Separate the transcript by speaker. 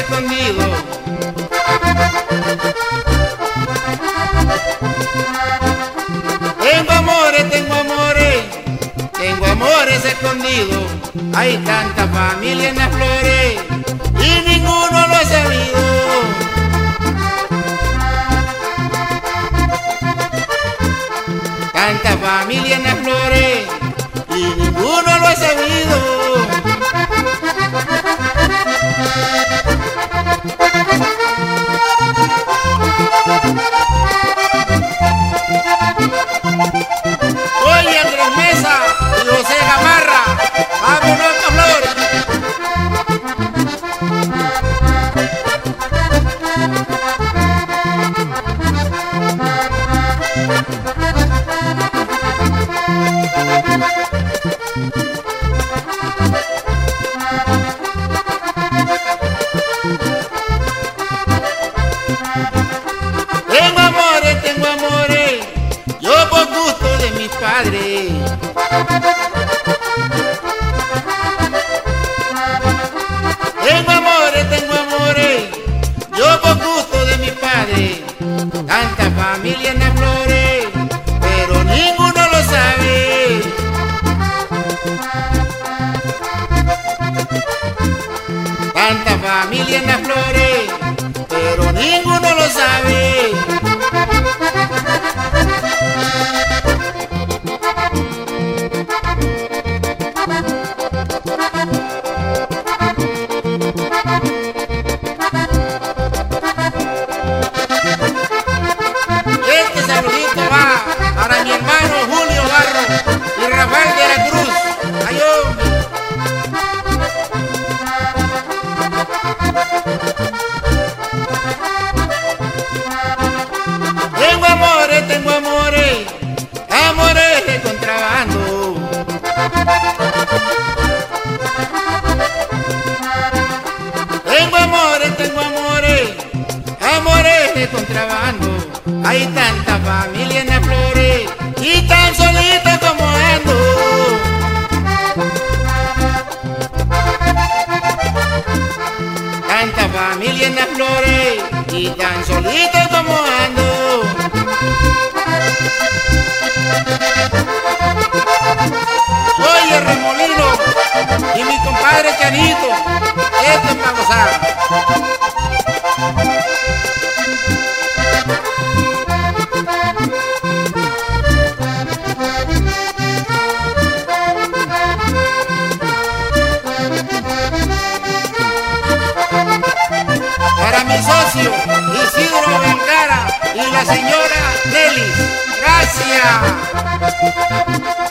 Speaker 1: escondidos. Tengo amores escondidos. Hay tanta familia en las flores y ninguno lo ha sabido. Tanta familia en las flores y ninguno lo ha sabido. Oye, Andrés Mesa y José Gamarra, vámonos a flores. Tengo amores, yo por gusto de mis padres. Tengo amores, yo por gusto de mis padres. Tanta familia en las flores, pero ninguno lo sabe. Tanta familia en las flores, pero ninguno lo sabe. Este saludito va para mi hermano Julio Barro y Rafael de la Cruz. ¡Ay, hombre! Tengo amores de contrabando. Amores de contrabando. Hay tanta familia en las flores y tan solito como ando. Tanta familia en las flores y tan solito como ando. Oye, Remolino y mi compadre Chanito, esto es para gozar. Para mi socio Isidro Vergara y la señora Nelly, gracias.